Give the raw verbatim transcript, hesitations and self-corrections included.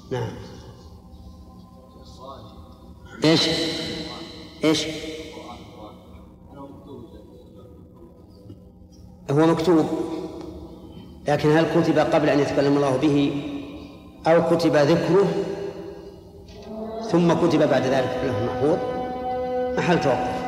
نعم. إيش إيش هو مكتوب، لكن هل كتب قبل أن يتكلم الله به أو كتب ذكره ثم كتب بعد ذلك في اللوح المحفوظ؟ محل توقف.